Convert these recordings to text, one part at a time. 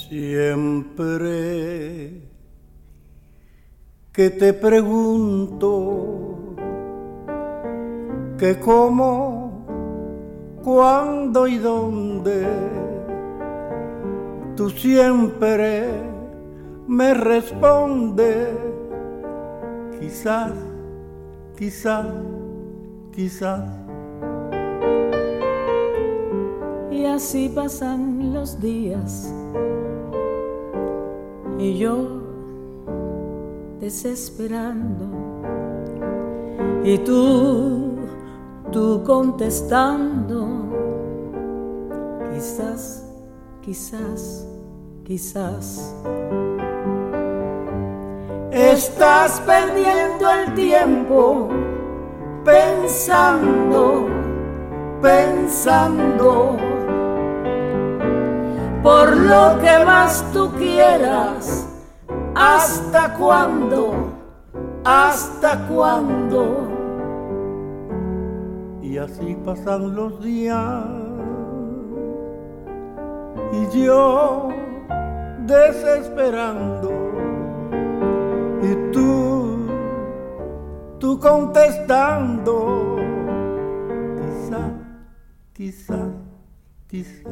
Siempre que te pregunto que cómo, cuándo y dónde, tú siempre me respondes quizás, quizás, quizás. Y así pasan los días y yo desesperando y tú contestando quizás, quizás, quizás. Estás perdiendo el tiempo pensando, pensando por lo que más tú quieras. ¿Hasta cuándo? ¿Hasta cuándo? Y así pasan los días y yo desesperando y tú contestando quizás, quizás, quizás.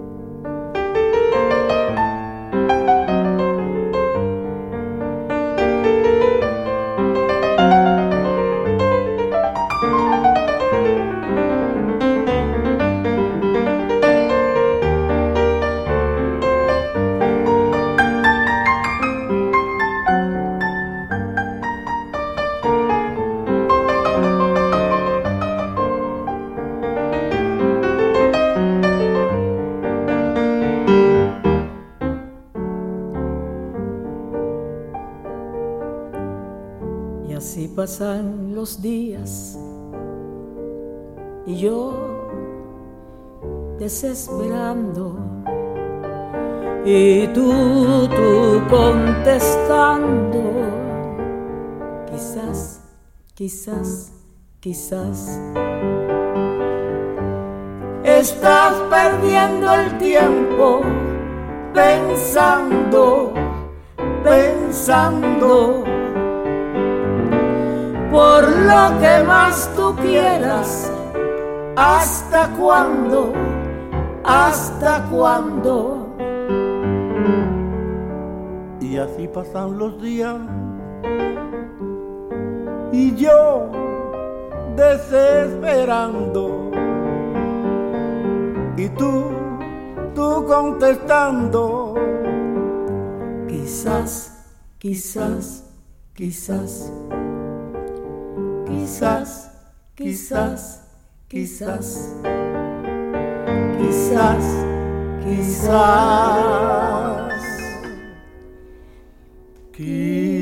Y así pasan los días y yo desesperando y tú contestando quizás, quizás, quizás. Estás perdiendo el tiempo pensando, pensando por lo que más tú quieras. ¿Hasta cuándo? ¿Hasta cuándo? Y así pasan los días y yo desesperando y tú contestando quizás, quizás, quizás. Quizás, quizás, quizás, quizás, quizás, quizás.